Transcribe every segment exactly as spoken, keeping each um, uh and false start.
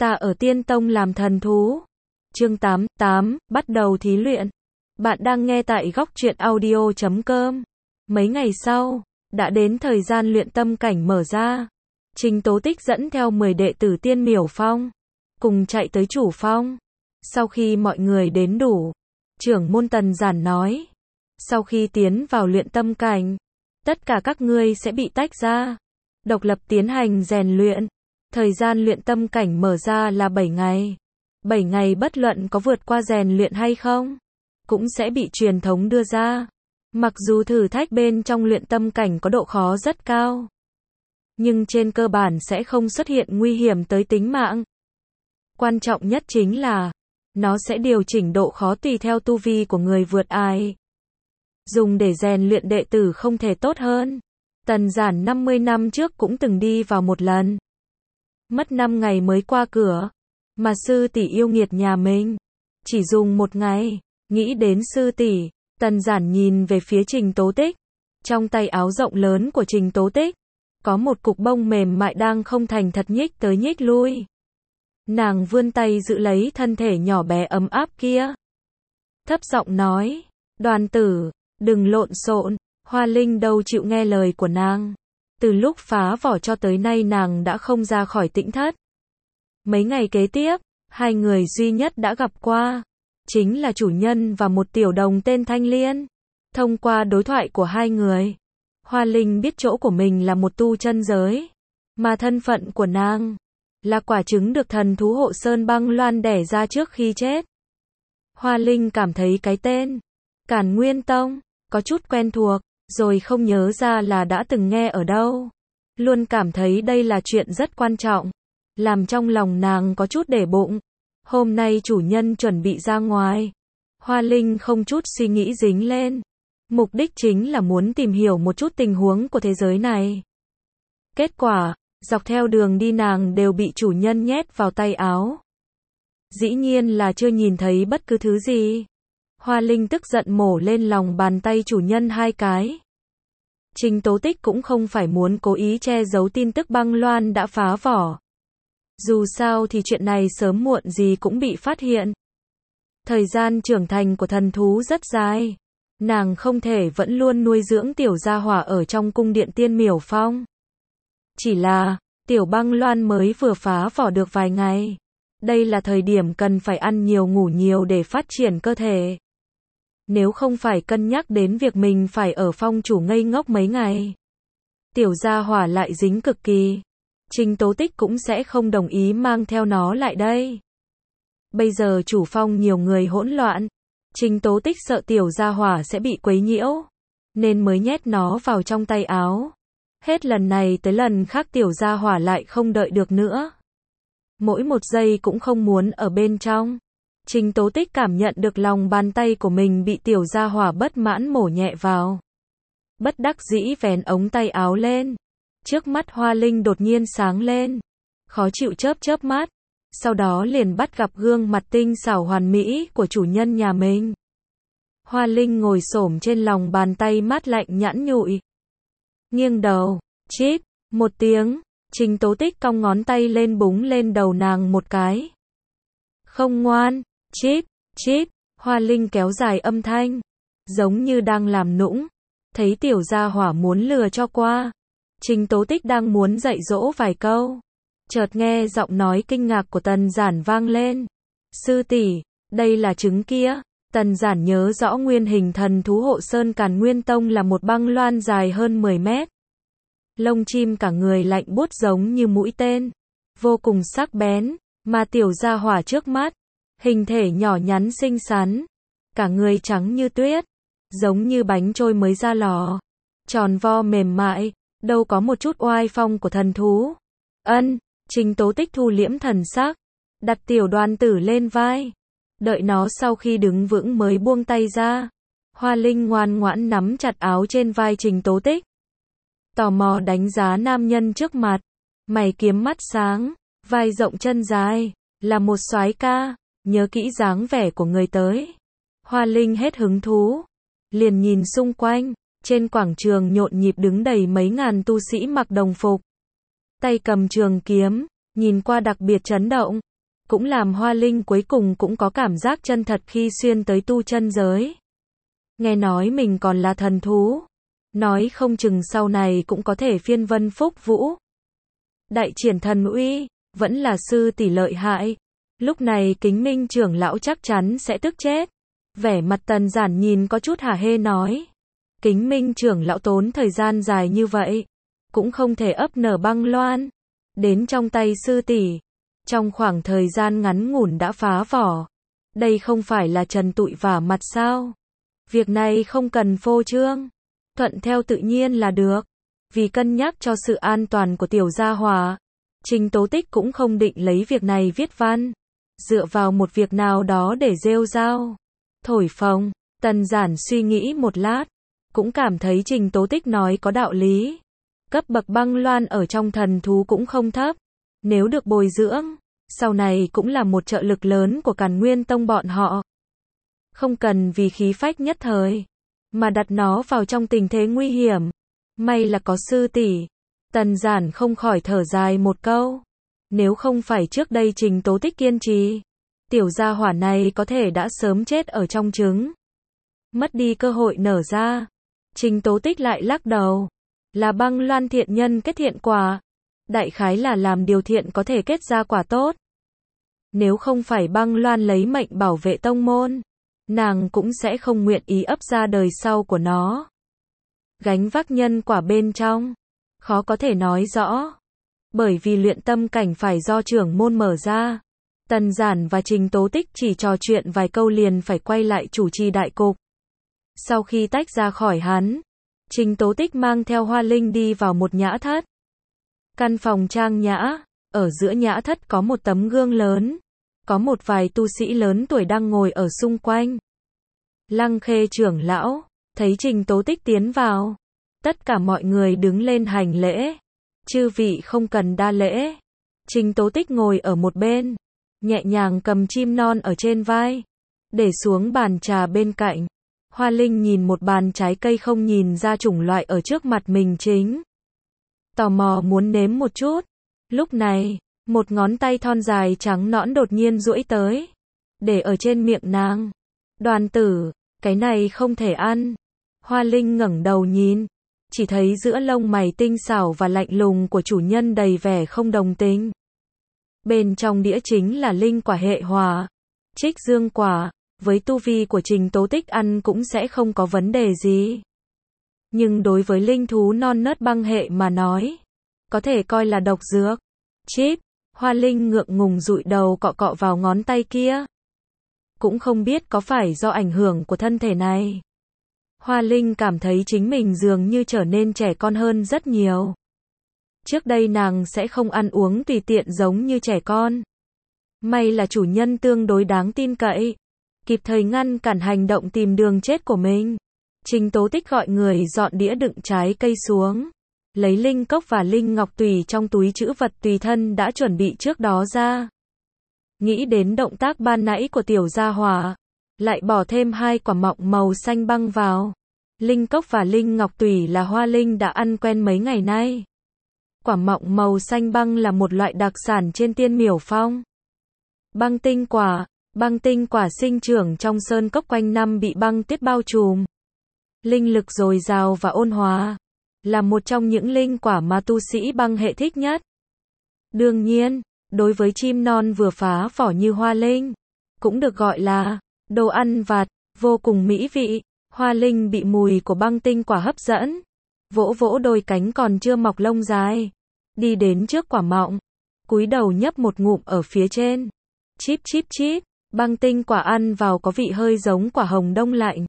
Ta ở Tiên Tông làm thần thú. Chương tám, tám, bắt đầu thí luyện. Bạn đang nghe tại góc truyện audio chấm com. Mấy ngày sau, đã đến thời gian luyện tâm cảnh mở ra. Trình Tố Tích dẫn theo mười đệ tử Tiên Miểu Phong, cùng chạy tới chủ phong. Sau khi mọi người đến đủ, trưởng môn Tần Giản nói, sau khi tiến vào luyện tâm cảnh, tất cả các ngươi sẽ bị tách ra, độc lập tiến hành rèn luyện. Thời gian luyện tâm cảnh mở ra là bảy ngày. bảy ngày bất luận có vượt qua rèn luyện hay không, cũng sẽ bị truyền thống đưa ra. Mặc dù thử thách bên trong luyện tâm cảnh có độ khó rất cao, nhưng trên cơ bản sẽ không xuất hiện nguy hiểm tới tính mạng. Quan trọng nhất chính là, nó sẽ điều chỉnh độ khó tùy theo tu vi của người vượt ai. Dùng để rèn luyện đệ tử không thể tốt hơn. Tần Giản năm mươi năm trước cũng từng đi vào một lần. Mất năm ngày mới qua cửa. Mà sư tỷ yêu nghiệt nhà mình, chỉ dùng một ngày. Nghĩ đến sư tỷ, Tần Giản nhìn về phía Trình Tố Tích. Trong tay áo rộng lớn của Trình Tố Tích, có một cục bông mềm mại đang không thành thật nhích tới nhích lui. Nàng vươn tay giữ lấy thân thể nhỏ bé ấm áp kia. Thấp giọng nói, Đoàn tử, đừng lộn xộn. Hoa Linh đâu chịu nghe lời của nàng. Từ lúc phá vỏ cho tới nay nàng đã không ra khỏi tĩnh thất. Mấy ngày kế tiếp, hai người duy nhất đã gặp qua, chính là chủ nhân và một tiểu đồng tên Thanh Liên. Thông qua đối thoại của hai người, Hoa Linh biết chỗ của mình là một tu chân giới, mà thân phận của nàng là quả trứng được thần thú Hộ Sơn Băng Loan đẻ ra trước khi chết. Hoa Linh cảm thấy cái tên Càn Nguyên Tông có chút quen thuộc, rồi không nhớ ra là đã từng nghe ở đâu. Luôn cảm thấy đây là chuyện rất quan trọng, làm trong lòng nàng có chút để bụng. Hôm nay chủ nhân chuẩn bị ra ngoài, Hoa Linh không chút suy nghĩ dính lên. Mục đích chính là muốn tìm hiểu một chút tình huống của thế giới này. Kết quả, dọc theo đường đi nàng đều bị chủ nhân nhét vào tay áo. Dĩ nhiên là chưa nhìn thấy bất cứ thứ gì. Hoa Linh tức giận mổ lên lòng bàn tay chủ nhân hai cái. Trình Tố Tích cũng không phải muốn cố ý che giấu tin tức Băng Loan đã phá vỏ. Dù sao thì chuyện này sớm muộn gì cũng bị phát hiện. Thời gian trưởng thành của thần thú rất dài. Nàng không thể vẫn luôn nuôi dưỡng tiểu gia hỏa ở trong cung điện Tiên Miểu Phong. Chỉ là, tiểu Băng Loan mới vừa phá vỏ được vài ngày. Đây là thời điểm cần phải ăn nhiều ngủ nhiều để phát triển cơ thể. Nếu không phải cân nhắc đến việc mình phải ở phong chủ ngây ngốc mấy ngày, tiểu gia hỏa lại dính cực kỳ, Trình Tố Tích cũng sẽ không đồng ý mang theo nó lại đây. Bây giờ chủ phong nhiều người hỗn loạn, Trình Tố Tích sợ tiểu gia hỏa sẽ bị quấy nhiễu, nên mới nhét nó vào trong tay áo. Hết lần này tới lần khác tiểu gia hỏa lại không đợi được nữa. Mỗi một giây cũng không muốn ở bên trong. Trình Tố Tích cảm nhận được lòng bàn tay của mình bị tiểu gia hỏa bất mãn mổ nhẹ vào. Bất đắc dĩ vén ống tay áo lên. Trước mắt Hoa Linh đột nhiên sáng lên. Khó chịu chớp chớp mắt. Sau đó liền bắt gặp gương mặt tinh xảo hoàn mỹ của chủ nhân nhà mình. Hoa Linh ngồi xổm trên lòng bàn tay mát lạnh nhẵn nhụi. Nghiêng đầu, chít, một tiếng, Trình Tố Tích cong ngón tay lên búng lên đầu nàng một cái. Không ngoan, chít, chít, Hoa Linh kéo dài âm thanh, giống như đang làm nũng. Thấy tiểu gia hỏa muốn lừa cho qua, Trình Tố Tích đang muốn dạy dỗ vài câu, chợt nghe giọng nói kinh ngạc của Tần Giản vang lên. Sư tỷ, đây là trứng kia. Tần Giản nhớ rõ nguyên hình thần thú Hộ Sơn Càn Nguyên Tông là một băng loan dài hơn mười mét. Lông chim cả người lạnh buốt giống như mũi tên, vô cùng sắc bén, mà tiểu gia hỏa trước mắt, hình thể nhỏ nhắn xinh xắn, cả người trắng như tuyết, giống như bánh trôi mới ra lò, tròn vo mềm mại, đâu có một chút oai phong của thần thú. Ân, Trình Tố Tích thu liễm thần sắc, đặt tiểu Đoàn tử lên vai, đợi nó sau khi đứng vững mới buông tay ra. Hoa Linh ngoan ngoãn nắm chặt áo trên vai Trình Tố Tích, tò mò đánh giá nam nhân trước mặt. Mày kiếm mắt sáng, vai rộng chân dài, là một soái ca. Nhớ kỹ dáng vẻ của người tới. Hoa Linh hết hứng thú, liền nhìn xung quanh. Trên quảng trường nhộn nhịp đứng đầy mấy ngàn tu sĩ mặc đồng phục, tay cầm trường kiếm, nhìn qua đặc biệt chấn động. cũng làm Hoa Linh cuối cùng cũng có cảm giác chân thật khi xuyên tới tu chân giới. Nghe nói mình còn là thần thú, nói không chừng sau này cũng có thể phiên vân phúc vũ. Đại triển thần uy, vẫn là sư tỷ lợi hại. Lúc này Kính Minh trưởng lão chắc chắn sẽ tức chết. Vẻ mặt Tần Giản nhìn có chút hả hê nói. Kính Minh trưởng lão tốn thời gian dài như vậy, cũng không thể ấp nở băng loan đến trong tay sư tỷ. Trong khoảng thời gian ngắn ngủn đã phá vỏ. Đây không phải là trần tụi vả mặt sao? Việc này không cần phô trương, thuận theo tự nhiên là được. Vì cân nhắc cho sự an toàn của tiểu gia hỏa, Trình Tố Tích cũng không định lấy việc này viết văn, dựa vào một việc nào đó để rêu rao, thổi phồng. Tần Giản suy nghĩ một lát, cũng cảm thấy Trình Tố Tích nói có đạo lý. Cấp bậc băng loan ở trong thần thú cũng không thấp, nếu được bồi dưỡng, sau này cũng là một trợ lực lớn của Càn Nguyên Tông bọn họ. Không cần vì khí phách nhất thời mà đặt nó vào trong tình thế nguy hiểm. May là có sư tỷ. Tần Giản không khỏi thở dài một câu. Nếu không phải trước đây Trình Tố Tích kiên trì, tiểu gia hỏa này có thể đã sớm chết ở trong trứng, mất đi cơ hội nở ra. Trình Tố Tích lại lắc đầu. Là băng loan thiện nhân kết thiện quả. Đại khái là làm điều thiện có thể kết ra quả tốt. Nếu không phải băng loan lấy mệnh bảo vệ tông môn, nàng cũng sẽ không nguyện ý ấp ra đời sau của nó. Gánh vác nhân quả bên trong, khó có thể nói rõ. Bởi vì luyện tâm cảnh phải do trưởng môn mở ra. Tần Giản và Trình Tố Tích chỉ trò chuyện vài câu liền phải quay lại chủ trì đại cục. Sau khi tách ra khỏi hắn, Trình Tố Tích mang theo Hoa Linh đi vào một nhã thất. Căn phòng trang nhã, ở giữa nhã thất có một tấm gương lớn, có một vài tu sĩ lớn tuổi đang ngồi ở xung quanh. Lăng Khê trưởng lão thấy Trình Tố Tích tiến vào, tất cả mọi người đứng lên hành lễ. Chư vị không cần đa lễ. Trình Tố Tích ngồi ở một bên, nhẹ nhàng cầm chim non ở trên vai, để xuống bàn trà bên cạnh. Hoa Linh nhìn một bàn trái cây không nhìn ra chủng loại ở trước mặt mình chính tò mò muốn nếm một chút. Lúc này, một ngón tay thon dài trắng nõn đột nhiên duỗi tới, để ở trên miệng nàng. Đoàn tử, cái này không thể ăn. Hoa Linh ngẩng đầu nhìn, chỉ thấy giữa lông mày tinh xảo và lạnh lùng của chủ nhân đầy vẻ không đồng tình. Bên trong đĩa chính là linh quả hệ hỏa, Trích Dương quả, với tu vi của Trình Tố Tích ăn cũng sẽ không có vấn đề gì. Nhưng đối với linh thú non nớt băng hệ mà nói, có thể coi là độc dược. Chít, Hoa Linh ngượng ngùng dụi đầu cọ cọ vào ngón tay kia. Cũng không biết có phải do ảnh hưởng của thân thể này. Hoa Linh cảm thấy chính mình dường như trở nên trẻ con hơn rất nhiều. Trước đây nàng sẽ không ăn uống tùy tiện giống như trẻ con. May là chủ nhân tương đối đáng tin cậy, kịp thời ngăn cản hành động tìm đường chết của mình. Trình Tố Tích gọi người dọn đĩa đựng trái cây xuống, lấy linh cốc và linh ngọc tùy trong túi trữ vật tùy thân đã chuẩn bị trước đó ra. Nghĩ đến động tác ban nãy của tiểu gia hỏa, lại bỏ thêm hai quả mọng màu xanh băng vào. Linh cốc và linh ngọc tùy là Hoa Linh đã ăn quen mấy ngày nay. Quả mọng màu xanh băng là một loại đặc sản trên Tiên Miểu Phong. Băng tinh quả, băng tinh quả sinh trưởng trong sơn cốc quanh năm bị băng tuyết bao trùm. Linh lực dồi dào và ôn hòa, là một trong những linh quả mà tu sĩ băng hệ thích nhất. Đương nhiên, đối với chim non vừa phá vỏ như Hoa Linh, cũng được gọi là đồ ăn vặt, vô cùng mỹ vị. Hoa Linh bị mùi của băng tinh quả hấp dẫn, vỗ vỗ đôi cánh còn chưa mọc lông dài, đi đến trước quả mọng, cúi đầu nhấp một ngụm ở phía trên. Chíp chíp chíp, băng tinh quả ăn vào có vị hơi giống quả hồng đông lạnh,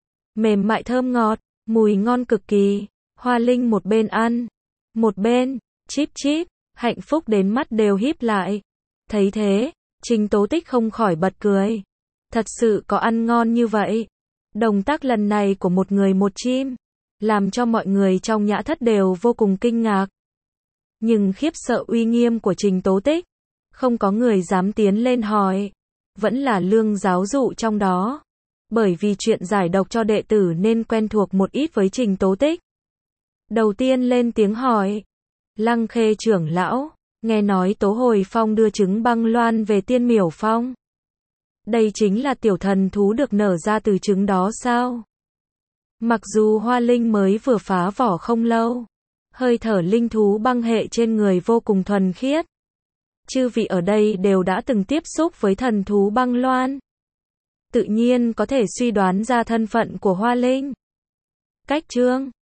mềm mại thơm ngọt, mùi ngon cực kỳ. Hoa Linh một bên ăn, một bên chíp chíp, hạnh phúc đến mắt đều híp lại. Thấy thế, Trình Tố Tích không khỏi bật cười. Thật sự có ăn ngon như vậy. Động tác lần này của một người một chim, làm cho mọi người trong nhã thất đều vô cùng kinh ngạc. Nhưng khiếp sợ uy nghiêm của Trình Tố Tích, không có người dám tiến lên hỏi. Vẫn là lương giáo dụ trong đó. Bởi vì chuyện giải độc cho đệ tử nên quen thuộc một ít với Trình Tố Tích. Đầu tiên lên tiếng hỏi. Lăng Khê trưởng lão, Nghe nói Tố Hồi Phong đưa trứng băng loan về Tiên Miểu Phong. Đây chính là tiểu thần thú được nở ra từ trứng đó sao? Mặc dù Hoa Linh mới vừa phá vỏ không lâu, hơi thở linh thú băng hệ trên người vô cùng thuần khiết. Chư vị ở đây đều đã từng tiếp xúc với thần thú băng loan, tự nhiên có thể suy đoán ra thân phận của Hoa Linh. Cách chương